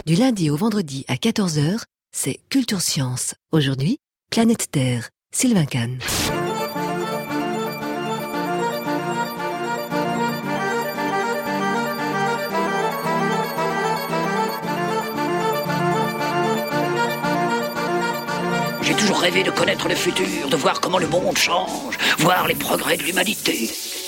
Du lundi au vendredi à 14 h, c'est Culture Science. Aujourd'hui, Planète Terre, Sylvain Kahn. J'ai toujours rêvé de connaître le futur, de voir comment le monde change, voir les progrès de l'humanité.